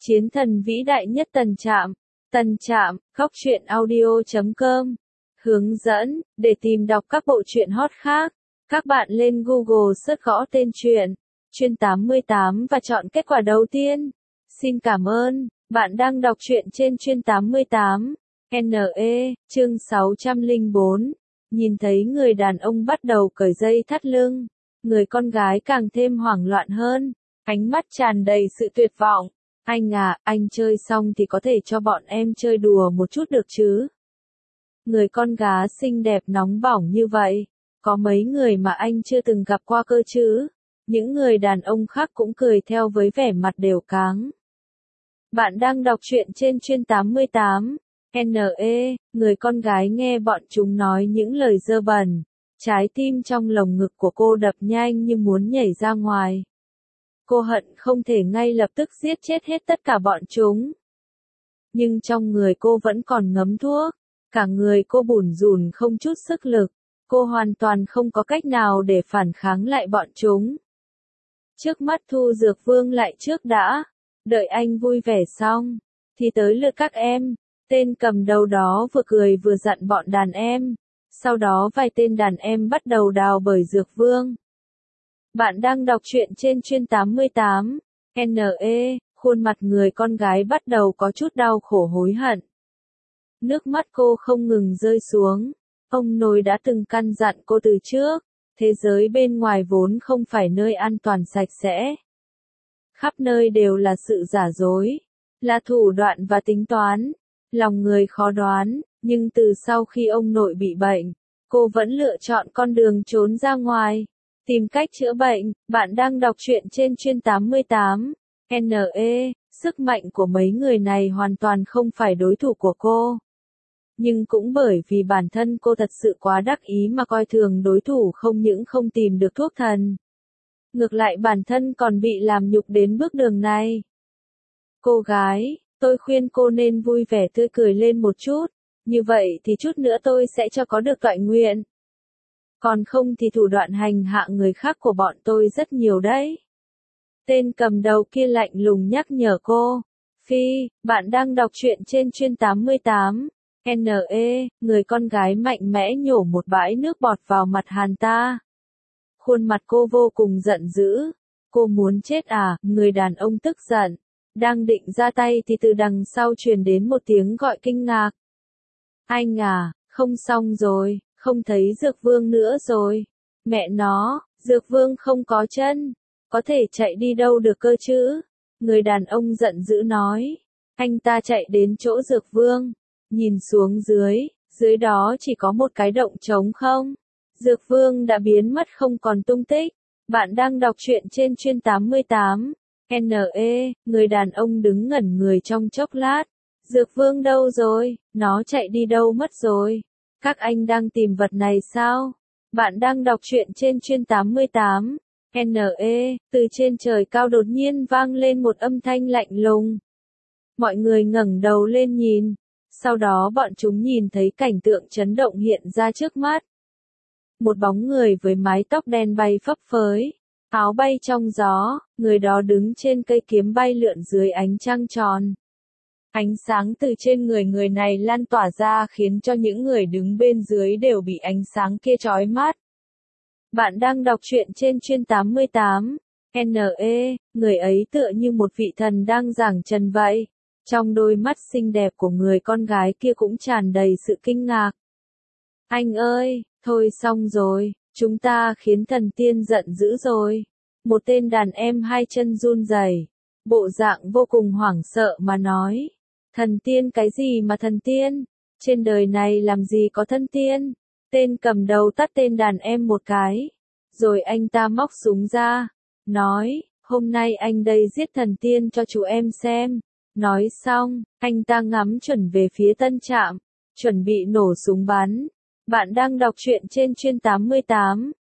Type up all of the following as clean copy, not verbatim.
Chiến thần vĩ đại nhất Tần Trạm, khóc truyện audio.com. Hướng dẫn, để tìm đọc các bộ truyện hot khác, các bạn lên Google search gõ tên truyện, Chuyên 88 và chọn kết quả đầu tiên. Xin cảm ơn, bạn đang đọc truyện trên Chuyên 88. NE, chương 604. Nhìn thấy người đàn ông bắt đầu cởi dây thắt lưng, người con gái càng thêm hoảng loạn hơn, ánh mắt tràn đầy sự tuyệt vọng. Anh à, anh chơi xong thì có thể cho bọn em chơi đùa một chút được chứ? Người con gái xinh đẹp nóng bỏng như vậy, có mấy người mà anh chưa từng gặp qua cơ chứ? Những người đàn ông khác cũng cười theo với vẻ mặt đều cáng. Bạn đang đọc truyện trên Chuyên 88. NE, người con gái nghe bọn chúng nói những lời dơ bẩn, trái tim trong lồng ngực của cô đập nhanh như muốn nhảy ra ngoài. Cô hận không thể ngay lập tức giết chết hết tất cả bọn chúng. Nhưng trong người cô vẫn còn ngấm thuốc, cả người cô bủn rủn không chút sức lực, cô hoàn toàn không có cách nào để phản kháng lại bọn chúng. Trước mắt Thu Dược Vương lại trước đã, đợi anh vui vẻ xong, thì tới lượt các em. Tên cầm đầu đó vừa cười vừa dặn bọn đàn em, sau đó vài tên đàn em bắt đầu đào bới Dược Vương. Bạn đang đọc truyện trên Chuyên 88. NE, khuôn mặt người con gái bắt đầu có chút đau khổ hối hận. Nước mắt cô không ngừng rơi xuống. Ông nội đã từng căn dặn cô từ trước, thế giới bên ngoài vốn không phải nơi an toàn sạch sẽ. Khắp nơi đều là sự giả dối, là thủ đoạn và tính toán. Lòng người khó đoán, nhưng từ sau khi ông nội bị bệnh, cô vẫn lựa chọn con đường trốn ra ngoài, tìm cách chữa bệnh. Bạn đang đọc truyện trên Chuyên 88. NE, sức mạnh của mấy người này hoàn toàn không phải đối thủ của cô. Nhưng cũng bởi vì bản thân cô thật sự quá đắc ý mà coi thường đối thủ, không những không tìm được thuốc thần, ngược lại bản thân còn bị làm nhục đến bước đường này. Cô gái, tôi khuyên cô nên vui vẻ tươi cười lên một chút, như vậy thì chút nữa tôi sẽ cho có được toại nguyện. Còn không thì thủ đoạn hành hạ người khác của bọn tôi rất nhiều đấy. Tên cầm đầu kia lạnh lùng nhắc nhở cô. Phi, bạn đang đọc truyện trên Chuyên 88. NE, người con gái mạnh mẽ nhổ một bãi nước bọt vào mặt hắn ta. Khuôn mặt cô vô cùng giận dữ. Cô muốn chết à? Người đàn ông tức giận. Đang định ra tay thì từ đằng sau truyền đến một tiếng gọi kinh ngạc. Anh à, không xong rồi, không thấy Dược Vương nữa rồi. Mẹ nó, Dược Vương không có chân, có thể chạy đi đâu được cơ chứ? Người đàn ông giận dữ nói. Anh ta chạy đến chỗ Dược Vương, nhìn xuống dưới đó chỉ có một cái động trống không. Dược Vương đã biến mất không còn tung tích. Bạn đang đọc truyện trên Chuyên 88. NE, người đàn ông đứng ngẩn người trong chốc lát. Dược Vương đâu rồi? Nó chạy đi đâu mất rồi? Các anh đang tìm vật này sao? Bạn đang đọc truyện trên Chuyên 88. NE, từ trên trời cao đột nhiên vang lên một âm thanh lạnh lùng. Mọi người ngẩng đầu lên nhìn. Sau đó bọn chúng nhìn thấy cảnh tượng chấn động hiện ra trước mắt. Một bóng người với mái tóc đen bay phấp phới, áo bay trong gió, người đó đứng trên cây kiếm bay lượn dưới ánh trăng tròn. Ánh sáng từ trên người này lan tỏa ra khiến cho những người đứng bên dưới đều bị ánh sáng kia chói mắt. Bạn đang đọc truyện trên Chuyên 88. NE, người ấy tựa như một vị thần đang giảng trần vậy. Trong đôi mắt xinh đẹp của người con gái kia cũng tràn đầy sự kinh ngạc. Anh ơi, thôi xong rồi, chúng ta khiến thần tiên giận dữ rồi. Một tên đàn em hai chân run rẩy, bộ dạng vô cùng hoảng sợ mà nói. Thần tiên cái gì mà thần tiên? Trên đời này làm gì có thần tiên? Tên cầm đầu tát tên đàn em một cái. Rồi anh ta móc súng ra, nói, hôm nay anh đây giết thần tiên cho chú em xem. Nói xong, anh ta ngắm chuẩn về phía Tân Trạm, chuẩn bị nổ súng bắn. Bạn đang đọc truyện trên Chuyên 88.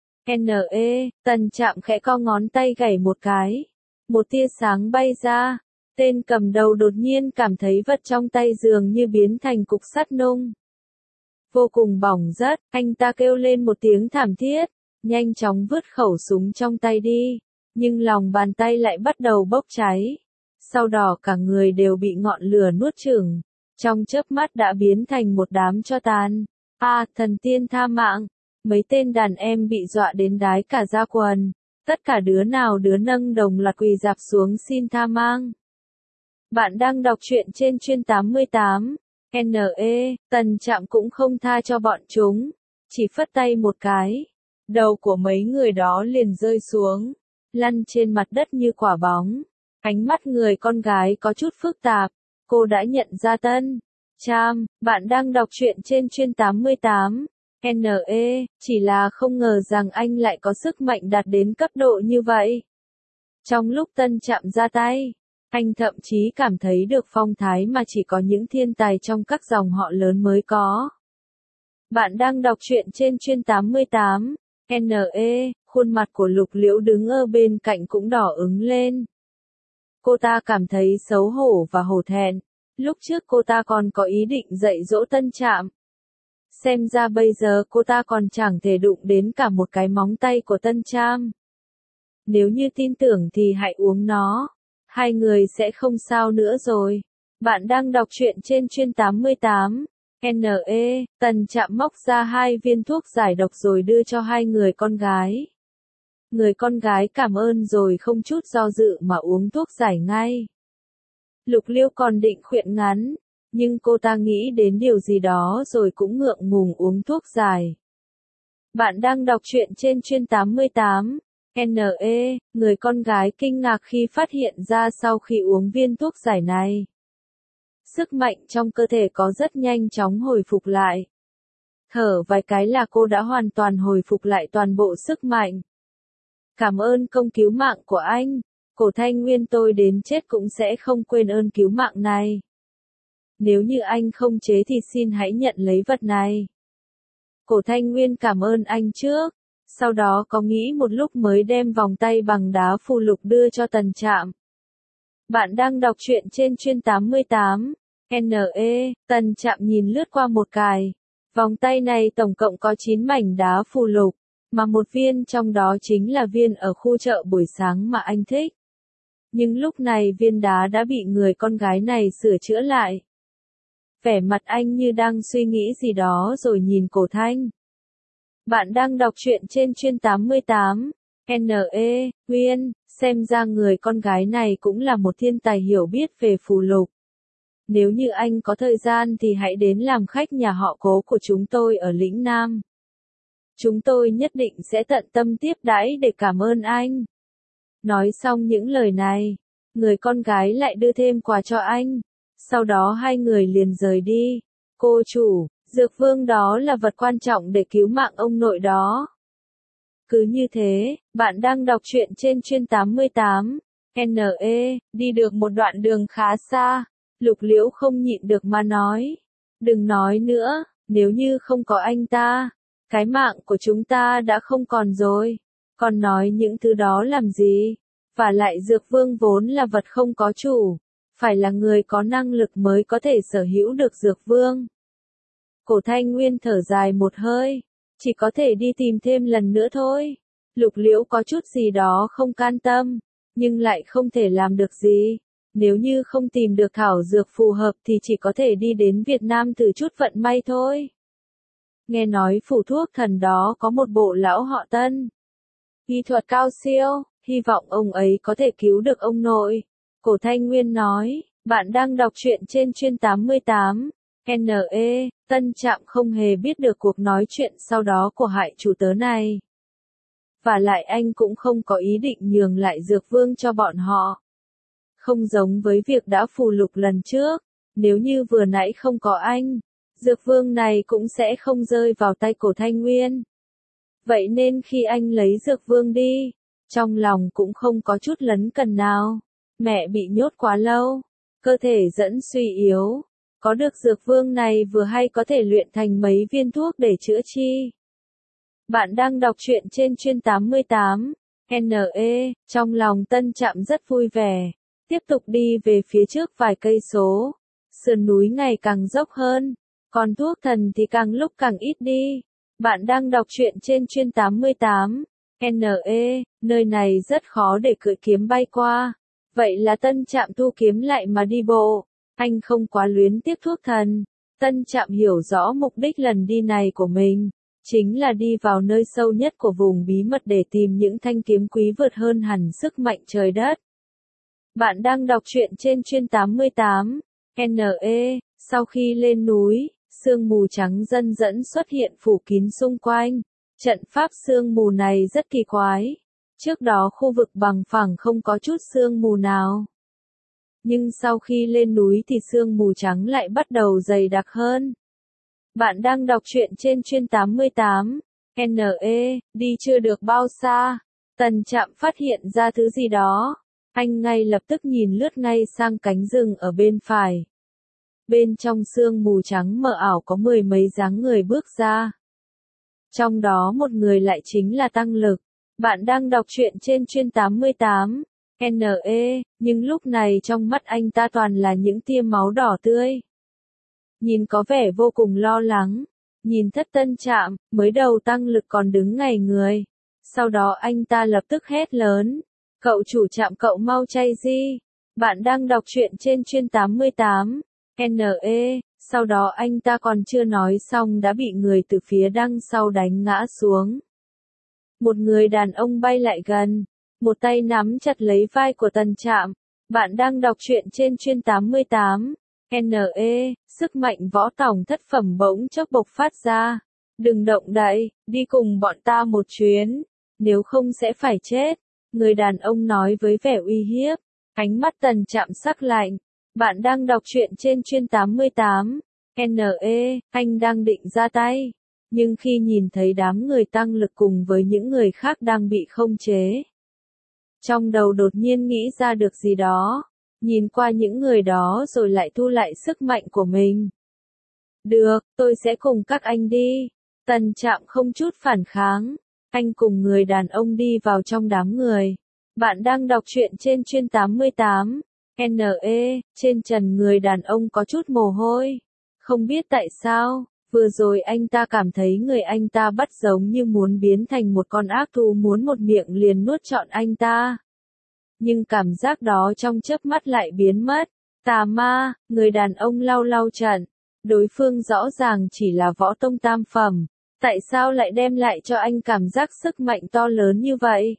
NE, Tân Trạm khẽ co ngón tay gảy một cái. Một tia sáng bay ra. Tên cầm đầu đột nhiên cảm thấy vật trong tay dường như biến thành cục sắt nung. Vô cùng bỏng rát, anh ta kêu lên một tiếng thảm thiết, nhanh chóng vứt khẩu súng trong tay đi. Nhưng lòng bàn tay lại bắt đầu bốc cháy. sau đó cả người đều bị ngọn lửa nuốt chửng, trong chớp mắt đã biến thành một đám tro tàn. Thần tiên tha mạng, mấy tên đàn em bị dọa đến đái cả da quần, tất cả đứa nào đứa nâng đồng loạt quỳ rạp xuống xin tha mang. Bạn đang đọc truyện trên Chuyên 88. NE, Tần Trạm cũng không tha cho bọn chúng, chỉ phất tay một cái. Đầu của mấy người đó liền rơi xuống, lăn trên mặt đất như quả bóng. Ánh mắt người con gái có chút phức tạp, cô đã nhận ra Tân Trạm. Bạn đang đọc truyện trên Chuyên 88. NE, chỉ là không ngờ rằng anh lại có sức mạnh đạt đến cấp độ như vậy. Trong lúc Tân Trạm ra tay, anh thậm chí cảm thấy được phong thái mà chỉ có những thiên tài trong các dòng họ lớn mới có. Bạn đang đọc truyện trên Chuyên 88. NE, khuôn mặt của Lục Liễu đứng ở bên cạnh cũng đỏ ửng lên. Cô ta cảm thấy xấu hổ và hổ thẹn, lúc trước cô ta còn có ý định dạy dỗ Tân Trạm. Xem ra bây giờ cô ta còn chẳng thể đụng đến cả một cái móng tay của Tân Trạm. Nếu như tin tưởng thì hãy uống nó, hai người sẽ không sao nữa rồi. Bạn đang đọc truyện trên Chuyên 88. NE, Tần Trạm móc ra 2 viên thuốc giải độc rồi đưa cho hai người con gái. Người con gái cảm ơn rồi không chút do dự mà uống thuốc giải ngay. Lục Liễu còn định khuyên ngắn, nhưng cô ta nghĩ đến điều gì đó rồi cũng ngượng ngùng uống thuốc giải. Bạn đang đọc truyện trên Chuyên 88. NE, người con gái kinh ngạc khi phát hiện ra sau khi uống viên thuốc giải này, sức mạnh trong cơ thể có rất nhanh chóng hồi phục lại. Thở vài cái là cô đã hoàn toàn hồi phục lại toàn bộ sức mạnh. Cảm ơn công cứu mạng của anh, Cổ Thanh Nguyên, tôi đến chết cũng sẽ không quên ơn cứu mạng này. Nếu như anh không chế thì xin hãy nhận lấy vật này. Cổ Thanh Nguyên cảm ơn anh trước, sau đó có nghĩ một lúc mới đem vòng tay bằng đá phù lục đưa cho Tần Trạm. Bạn đang đọc truyện trên Chuyên 88. NE, Tần Trạm nhìn lướt qua một cái. Vòng tay này tổng cộng có 9 mảnh đá phù lục, mà một viên trong đó chính là viên ở khu chợ buổi sáng mà anh thích. Nhưng lúc này viên đá đã bị người con gái này sửa chữa lại. Vẻ mặt anh như đang suy nghĩ gì đó rồi nhìn Cổ Thanh. Bạn đang đọc truyện trên Chuyên 88. NE, Nguyên, xem ra người con gái này cũng là một thiên tài hiểu biết về phù lục. Nếu như anh có thời gian thì hãy đến làm khách nhà họ Cố của chúng tôi ở lĩnh Nam. Chúng tôi nhất định sẽ tận tâm tiếp đãi để cảm ơn anh. Nói xong những lời này, người con gái lại đưa thêm quà cho anh. Sau đó hai người liền rời đi. Cô chủ, Dược Vương đó là vật quan trọng để cứu mạng ông nội đó. Cứ như thế, bạn đang đọc truyện trên Chuyên 88. NE, đi được một đoạn đường khá xa, Lục Liễu không nhịn được mà nói. Đừng nói nữa, nếu như không có anh ta, cái mạng của chúng ta đã không còn rồi. Còn nói những thứ đó làm gì? Và lại Dược Vương vốn là vật không có chủ, phải là người có năng lực mới có thể sở hữu được Dược Vương. Cổ Thanh Nguyên thở dài một hơi, chỉ có thể đi tìm thêm lần nữa thôi. Lục Liễu có chút gì đó không can tâm, nhưng lại không thể làm được gì. Nếu như không tìm được thảo dược phù hợp thì chỉ có thể đi đến Việt Nam thử chút vận may thôi. Nghe nói phủ thuốc thần đó có một bộ lão họ Tân, y thuật cao siêu, hy vọng ông ấy có thể cứu được ông nội. Cổ Thanh Nguyên nói, bạn đang đọc truyện trên Chuyên 88. NE, Tân Trạm không hề biết được cuộc nói chuyện sau đó của hại chủ tớ này. Và lại anh cũng không có ý định nhường lại Dược Vương cho bọn họ. Không giống với việc đã phù lục lần trước, nếu như vừa nãy không có anh, Dược Vương này cũng sẽ không rơi vào tay Cổ Thanh Nguyên. Vậy nên khi anh lấy Dược Vương đi, trong lòng cũng không có chút lấn cấn nào. Mẹ bị nhốt quá lâu, cơ thể dẫn suy yếu. Có được Dược Vương này vừa hay có thể luyện thành mấy viên thuốc để chữa chi. Bạn đang đọc truyện trên Chuyên 88. NE, trong lòng Tân Trạm rất vui vẻ. Tiếp tục đi về phía trước vài cây số. Sườn núi ngày càng dốc hơn, còn thuốc thần thì càng lúc càng ít đi. Bạn đang đọc truyện trên Chuyên 88. NE, nơi này rất khó để cưỡi kiếm bay qua. Vậy là Tân Trạm thu kiếm lại mà đi bộ. Anh không quá luyến tiếc thuốc thần. Tân Trạm hiểu rõ mục đích lần đi này của mình. Chính là đi vào nơi sâu nhất của vùng bí mật để tìm những thanh kiếm quý vượt hơn hẳn sức mạnh trời đất. Bạn đang đọc truyện trên chuyên 88. NE, sau khi lên núi, sương mù trắng dần dần xuất hiện phủ kín xung quanh. Trận pháp sương mù này rất kỳ quái. Trước đó khu vực bằng phẳng không có chút sương mù nào. Nhưng sau khi lên núi thì sương mù trắng lại bắt đầu dày đặc hơn. Bạn đang đọc truyện trên chuyên 88. NE, đi chưa được bao xa. Tân Trạm phát hiện ra thứ gì đó. Anh ngay lập tức nhìn lướt ngay sang cánh rừng ở bên phải. Bên trong sương mù trắng mờ ảo có 10 mấy dáng người bước ra. Trong đó một người lại chính là Tăng Lực. Bạn đang đọc truyện trên chuyên 88. NE, nhưng lúc này trong mắt anh ta toàn là những tia máu đỏ tươi. Nhìn có vẻ vô cùng lo lắng. Nhìn thất Tân Trạm, mới đầu Tăng Lực còn đứng ngây người. Sau đó anh ta lập tức hét lớn. Cậu chủ Trạm, cậu mau chay gì. Bạn đang đọc truyện trên chuyên 88. NE, sau đó anh ta còn chưa nói xong đã bị người từ phía đằng sau đánh ngã xuống. Một người đàn ông bay lại gần. Một tay nắm chặt lấy vai của Tân Trạm. Bạn đang đọc truyện trên chuyên 88. NE, sức mạnh võ tổng thất phẩm bỗng chốc bộc phát ra. Đừng động đậy, đi cùng bọn ta một chuyến. Nếu không sẽ phải chết. Người đàn ông nói với vẻ uy hiếp. Ánh mắt Tân Trạm sắc lạnh. Bạn đang đọc truyện trên chuyên 88. NE, anh đang định ra tay. Nhưng khi nhìn thấy đám người Tăng Lực cùng với những người khác đang bị khống chế. Trong đầu đột nhiên nghĩ ra được gì đó. Nhìn qua những người đó rồi lại thu lại sức mạnh của mình. Được, tôi sẽ cùng các anh đi. Tân Trạm không chút phản kháng. Anh cùng người đàn ông đi vào trong đám người. Bạn đang đọc truyện trên chuyên 88. NE, trên trần người đàn ông có chút mồ hôi. Không biết tại sao, vừa rồi anh ta cảm thấy người anh ta bắt giống như muốn biến thành một con ác thú muốn một miệng liền nuốt trọn anh ta. Nhưng cảm giác đó trong chớp mắt lại biến mất. Tà ma, người đàn ông lau lau trận. Đối phương rõ ràng chỉ là võ tông tam phẩm. Tại sao lại đem lại cho anh cảm giác sức mạnh to lớn như vậy?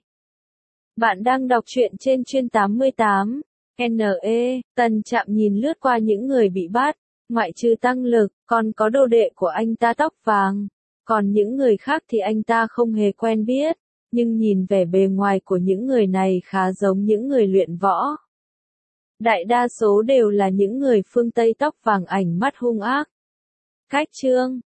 Bạn đang đọc truyện trên chuyên 88. NE, Tân Trạm nhìn lướt qua những người bị bắt. Ngoại trừ Tăng Lực, còn có đồ đệ của anh ta tóc vàng. Còn những người khác thì anh ta không hề quen biết. Nhưng nhìn vẻ bề ngoài của những người này khá giống những người luyện võ. Đại đa số đều là những người phương Tây tóc vàng ảnh mắt hung ác. Cách chương